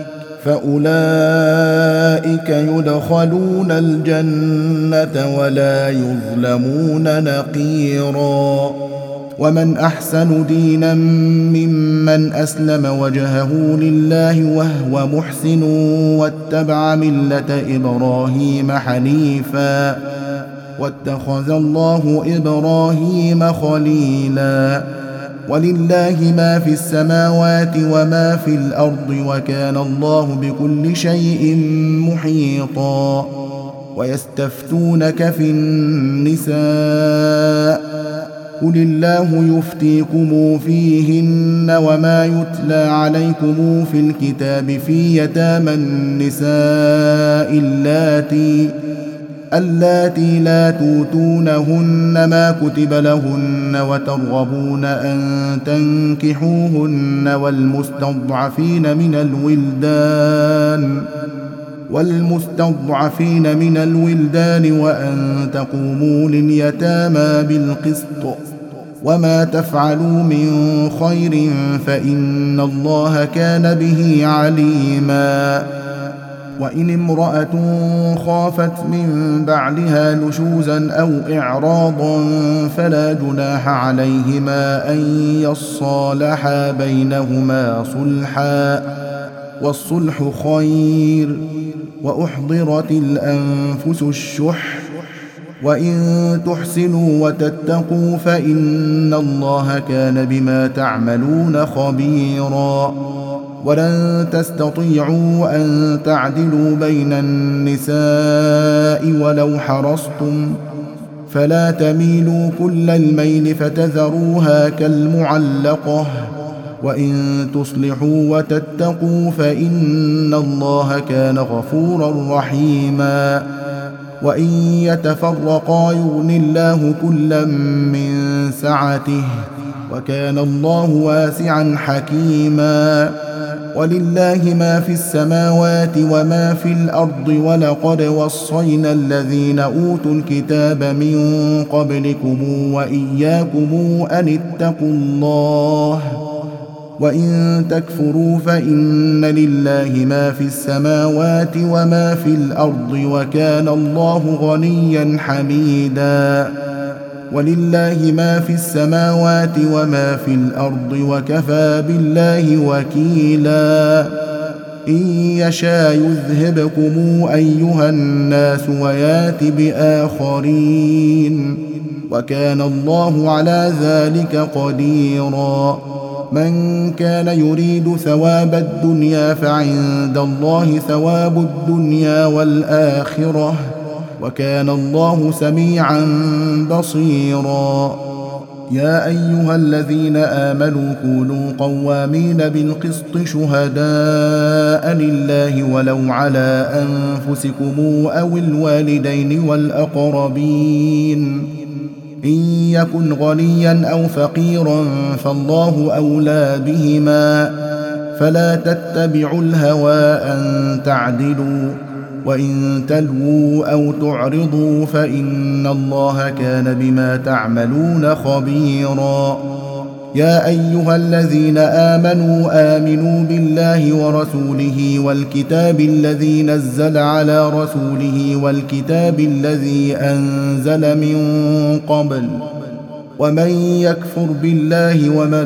فأولئك يدخلون الجنة ولا يظلمون نقيرا ومن أحسن دينا ممن أسلم وجهه لله وهو محسن واتبع ملة إبراهيم حنيفا واتخذ الله إبراهيم خليلا ولله ما في السماوات وما في الأرض وكان الله بكل شيء محيطا ويستفتونك في النساء قل الله يفتيكم فيهن وما يتلى عليكم في الكتاب في يتامى النساء اللاتي اللاتي لا توتونهن ما كتب لهن وترغبون أن تنكحوهن والمستضعفين من الولدان والمستضعفين من الولدان وأن تقوموا لليتامى بالقسط وما تفعلوا من خير فإن الله كان به عليما وإن امرأة خافت من بعدها نشوزا أو إعراضا فلا جناح عليهما أن يصالحا بينهما صلحا والصلح خير وأحضرت الأنفس الشح وإن تحسنوا وتتقوا فإن الله كان بما تعملون خبيرا ولن تستطيعوا أن تعدلوا بين النساء ولو حرصتم فلا تميلوا كل الميل فتذروها كالمعلقة وإن تصلحوا وتتقوا فإن الله كان غفورا رحيما وإن يتفرقا يغن الله كلا من سعته وكان الله واسعا حكيما ولله ما في السماوات وما في الأرض ولقد وصينا الذين أوتوا الكتاب من قبلكم وإياكم أن اتقوا الله وإن تكفروا فإن لله ما في السماوات وما في الأرض وكان الله غنيا حميدا ولله ما في السماوات وما في الأرض وكفى بالله وكيلا إن يشاء يذهبكم أيها الناس ويات بآخرين وكان الله على ذلك قديرا من كان يريد ثواب الدنيا فعند الله ثواب الدنيا والآخرة وكان الله سميعا بصيرا يا أيها الذين آمنوا كونوا قوامين بالقسط شهداء لله ولو على أنفسكم أو الوالدين والأقربين إن يكن غنيا أو فقيرا فالله أولى بهما فلا تتبعوا الهوى أن تعدلوا وإن تلووا أو تعرضوا فإن الله كان بما تعملون خبيرا يا أيها الذين آمنوا آمنوا بالله ورسوله والكتاب الذي نزل على رسوله والكتاب الذي أنزل من قبل ومن يكفر بالله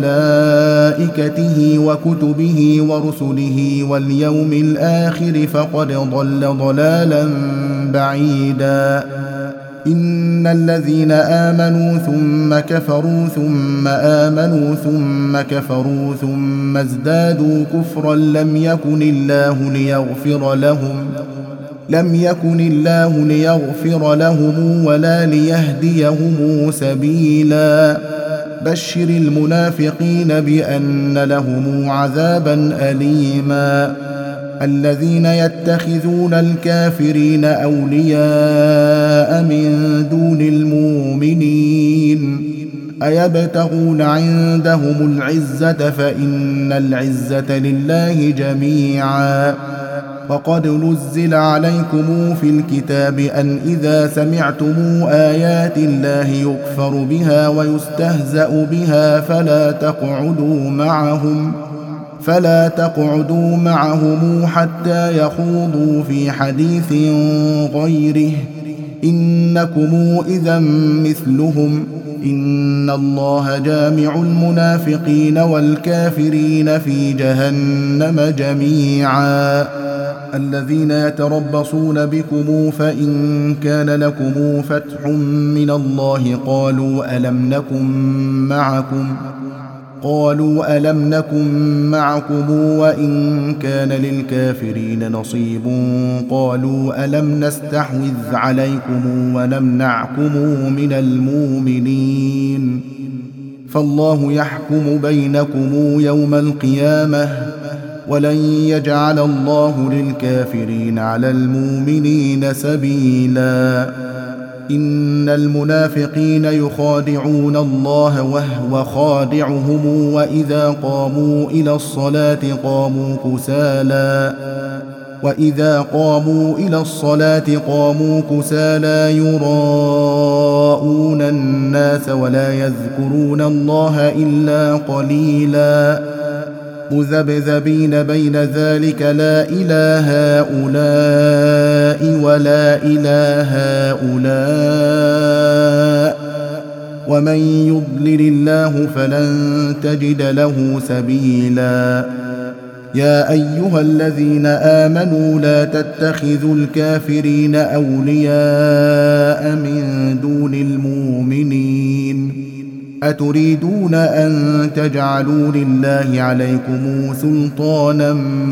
وملائكته وكتبه ورسله واليوم الآخر فقد ضل ضلالا بعيدا إن الذين آمنوا ثم كفروا ثم آمنوا ثم كفروا ثم ازدادوا كفرا لم يكن الله ليغفر لهم لم يكن الله ليغفر لهم ولا ليهديهم سبيلا بشر المنافقين بأن لهم عذابا أليما الذين يتخذون الكافرين أولياء من دون المؤمنين أيبتغون عندهم العزة فإن العزة لله جميعا وقد نزل عليكم في الكتاب أن إذا سمعتم آيات الله يكفر بها ويستهزأ بها فلا تقعدوا معهم فلا تقعدوا معهم حتى يخوضوا في حديث غيره إنكم إذا مثلهم إن الله جامع المنافقين والكافرين في جهنم جميعا الذين يتربصون بكم فإن كان لكم فتح من الله قالوا ألم نكن معكم قالوا ألم نكن معكم وإن كان للكافرين نصيب قالوا ألم نستحوذ عليكم ونمنعكم من المؤمنين فالله يحكم بينكم يوم القيامة ولن يجعل الله للكافرين على المؤمنين سبيلا إن المنافقين يخادعون الله وهو خادعهم وإذا قاموا إلى الصلاة قاموا كسالى وإذا قاموا إلى الصلاة قاموا كسالى يراءون الناس ولا يذكرون الله إلا قليلا مذبذبين بين ذلك لا إله هؤلاء ولا إله هؤلاء ومن يضلل الله فلن تجد له سبيلا يا أيها الذين آمنوا لا تتخذوا الكافرين أولياء من دون المؤمنين أتريدون أن تجعلوا لله عليكم سلطانا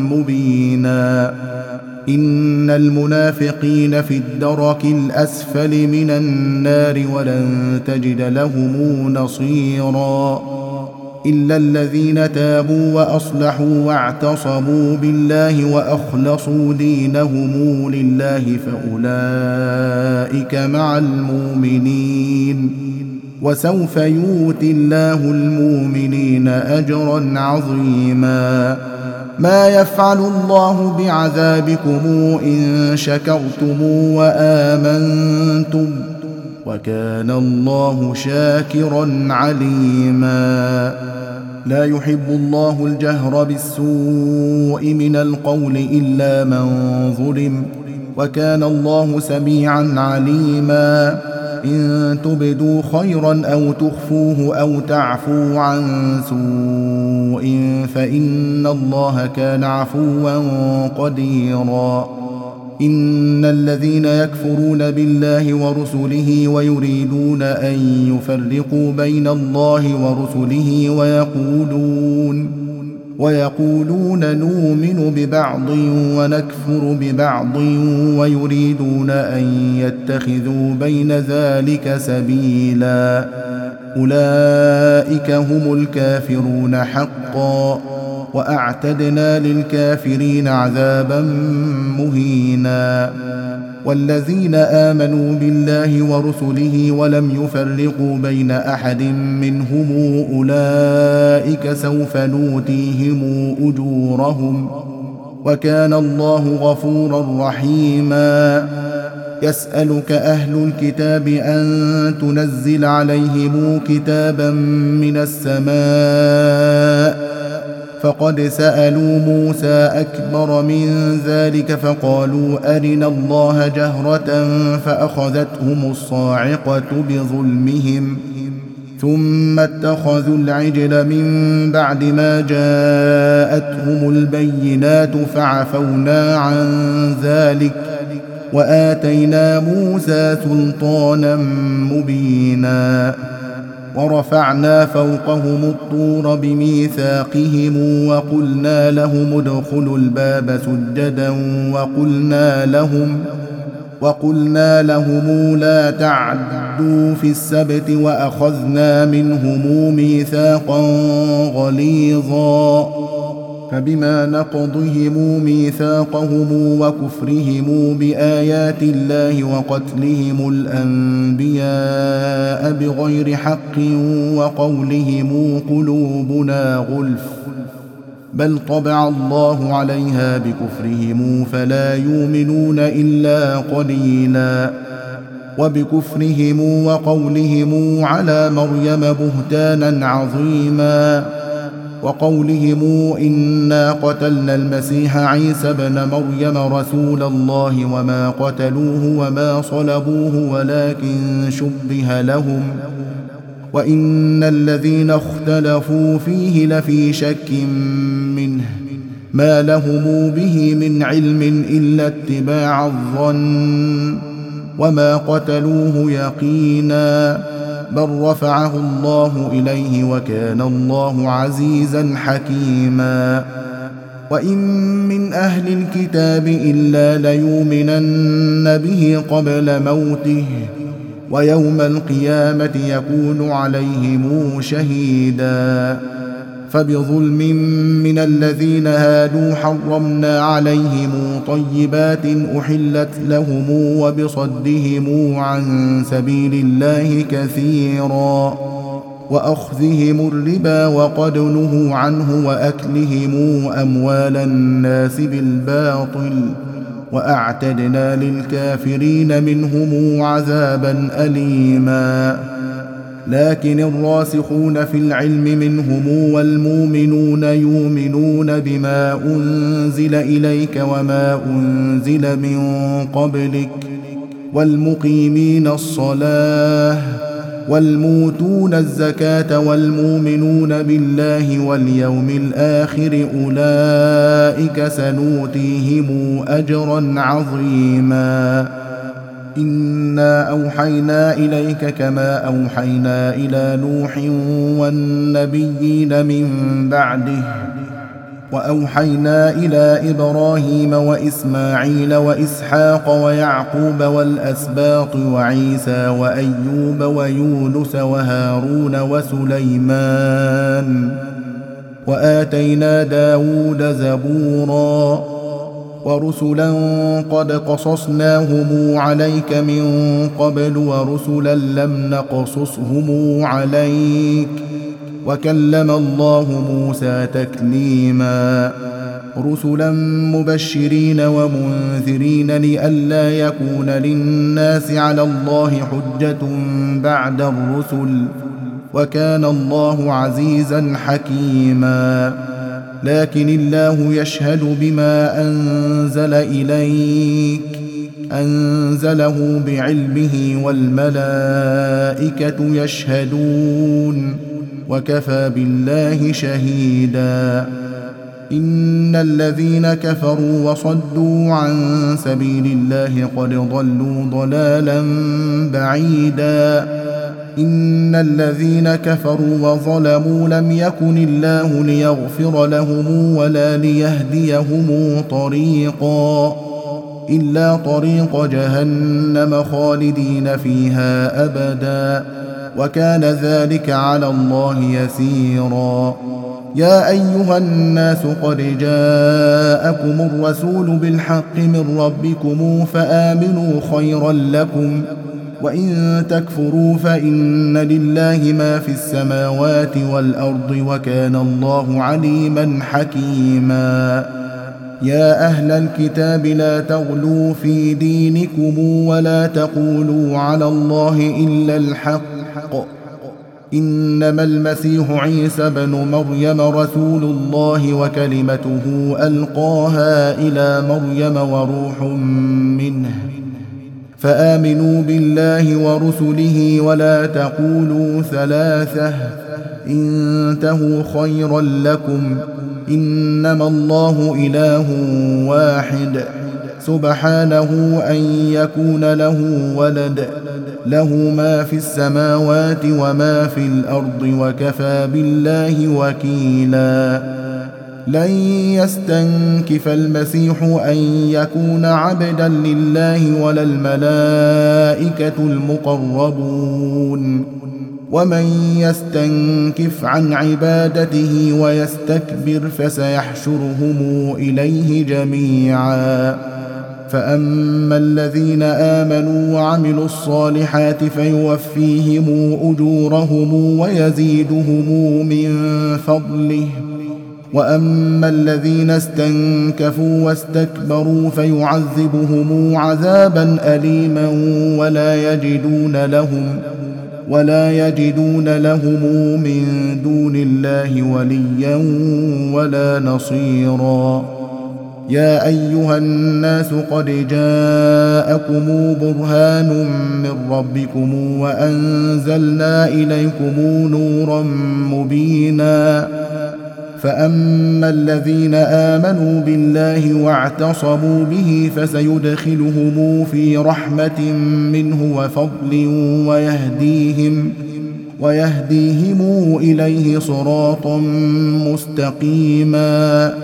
مبينا إن المنافقين في الدرك الأسفل من النار ولن تجد لهم نصيرا إلا الذين تابوا وأصلحوا واعتصموا بالله وأخلصوا دينهم لله فأولئك مع المؤمنين وسوف يؤتي الله المؤمنين أجرا عظيما ما يفعل الله بعذابكم إن شكرتم وآمنتم وكان الله شاكرا عليما لا يحب الله الجهر بالسوء من القول إلا من ظلم وكان الله سميعا عليما إن تبدوا خيرا أو تخفوه أو تعفوا عن سوء فإن الله كان عفوا قديرا إن الذين يكفرون بالله ورسله ويريدون أن يفرقوا بين الله ورسله ويقولون ويقولون نؤمن ببعض ونكفر ببعض ويريدون أن يتخذوا بين ذلك سبيلا أولئك هم الكافرون حقا وأعتدنا للكافرين عذابا مهينا والذين آمنوا بالله ورسله ولم يفرقوا بين أحد منهم أولئك سوف نؤتيهم أجورهم وكان الله غفورا رحيما يسألك أهل الكتاب أن تنزل عليهم كتابا من السماء فقد سألوا موسى أكبر من ذلك فقالوا أرنا الله جهرة فأخذتهم الصاعقة بظلمهم ثم اتخذوا العجل من بعد ما جاءتهم البينات فعفونا عن ذلك وآتينا موسى سلطانا مبينا ورفعنا فوقهم الطور بميثاقهم وقلنا لهم ادخلوا الباب سجدا وقلنا لهم وقلنا لهم لا تعدوا في السبت وأخذنا منهم ميثاقا غليظا فبما نقضهم ميثاقهم وكفرهم بآيات الله وقتلهم الأنبياء بغير حق وقولهم قلوبنا غلف بل طبع الله عليها بكفرهم فلا يؤمنون إلا قليلا وبكفرهم وقولهم على مريم بهتانا عظيما وقولهم إنا قتلنا المسيح عيسى بن مريم رسول الله وما قتلوه وما صلبوه ولكن شبه لهم وإن الذين اختلفوا فيه لفي شك منه ما لهم به من علم إلا اتباع الظن وما قتلوه يقينا بل رفعه الله إليه وكان الله عزيزا حكيما وإن من أهل الكتاب إلا ليؤمنن به قبل موته ويوم القيامة يكون عليهم شهيدا فبظلم من الذين هادوا حرمنا عليهم طيبات أحلت لهم وبصدهم عن سبيل الله كثيرا وأخذهم الربا وقد نهوا عنه وأكلهم أموال الناس بالباطل وأعتدنا للكافرين منهم عذابا أليما لكن الراسخون في العلم منهم والمؤمنون يؤمنون بما أنزل إليك وما أنزل من قبلك والمقيمين الصلاة والموتون الزكاة والمؤمنون بالله واليوم الآخر أولئك سنؤتيهم أجرا عظيما إنا أوحينا إليك كما أوحينا إلى نوح والنبيين من بعده وأوحينا إلى إبراهيم وإسماعيل وإسحاق ويعقوب والأسباط وعيسى وأيوب ويونس وهارون وسليمان وآتينا داود زبورا ورسلا قد قصصناهم عليك من قبل ورسلا لم نقصصهم عليك وكلم الله موسى تكليما رسلا مبشرين ومنذرين لئلا يكون للناس على الله حجة بعد الرسل وكان الله عزيزا حكيما لكن الله يشهد بما أنزل إليك أنزله بعلمه والملائكة يشهدون وكفى بالله شهيدا إن الذين كفروا وصدوا عن سبيل الله قد ضلوا ضلالا بعيدا إن الذين كفروا وظلموا لم يكن الله ليغفر لهم ولا ليهديهم طريقا إلا طريق جهنم خالدين فيها أبدا وكان ذلك على الله يسيرا يا أيها الناس قد جاءكم الرسول بالحق من ربكم فآمنوا خيرا لكم وإن تكفروا فإن لله ما في السماوات والأرض وكان الله عليما حكيما يا أهل الكتاب لا تغلوا في دينكم ولا تقولوا على الله إلا الحق، إنما المسيح عيسى بن مريم رسول الله وكلمته ألقاها إلى مريم وروح منه، فآمنوا بالله ورسله ولا تقولوا ثلاثة، انتهوا خيرا لكم، إنما الله إله واحد سبحانه أن يكون له ولد، له ما في السماوات وما في الأرض وكفى بالله وكيلا. لن يستنكف المسيح أن يكون عبدا لله ولا الملائكة المقربون، ومن يستنكف عن عبادته ويستكبر فسيحشرهم إليه جميعا. فأما الذين آمنوا وعملوا الصالحات فيوفيهم أجورهم ويزيدهم من فضله، وأما الذين استنكفوا واستكبروا فيعذبهم عذابا أليما ولا يجدون لهم ولا يجدون لهم من دون الله وليا ولا نصيرا. يا أيها الناس قد جاءكم برهان من ربكم وأنزلنا إليكم نورا مبينا. فأما الذين آمنوا بالله واعتصموا به فسيدخلهم في رحمة منه وفضل ويهديهم ويهديهم إليه صراطا مستقيما.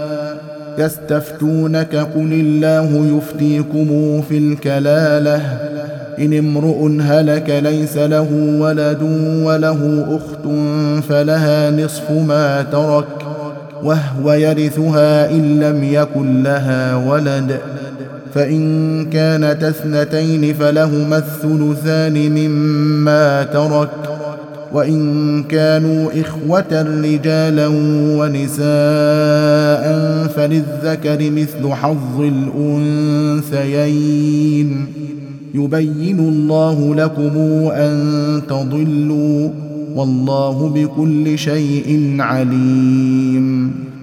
يستفتونك قل الله يفتيكم في الكلالة، إن امرؤ هلك ليس له ولد وله أخت فلها نصف ما ترك وهو يرثها إن لم يكن لها ولد، فإن كانت اثنتين فلهما الثلثان مما ترك، وإن كانوا إخوة رجالا ونساء فللذكر مثل حظ الأنثيين، يبين الله لكم أن تضلوا، والله بكل شيء عليم.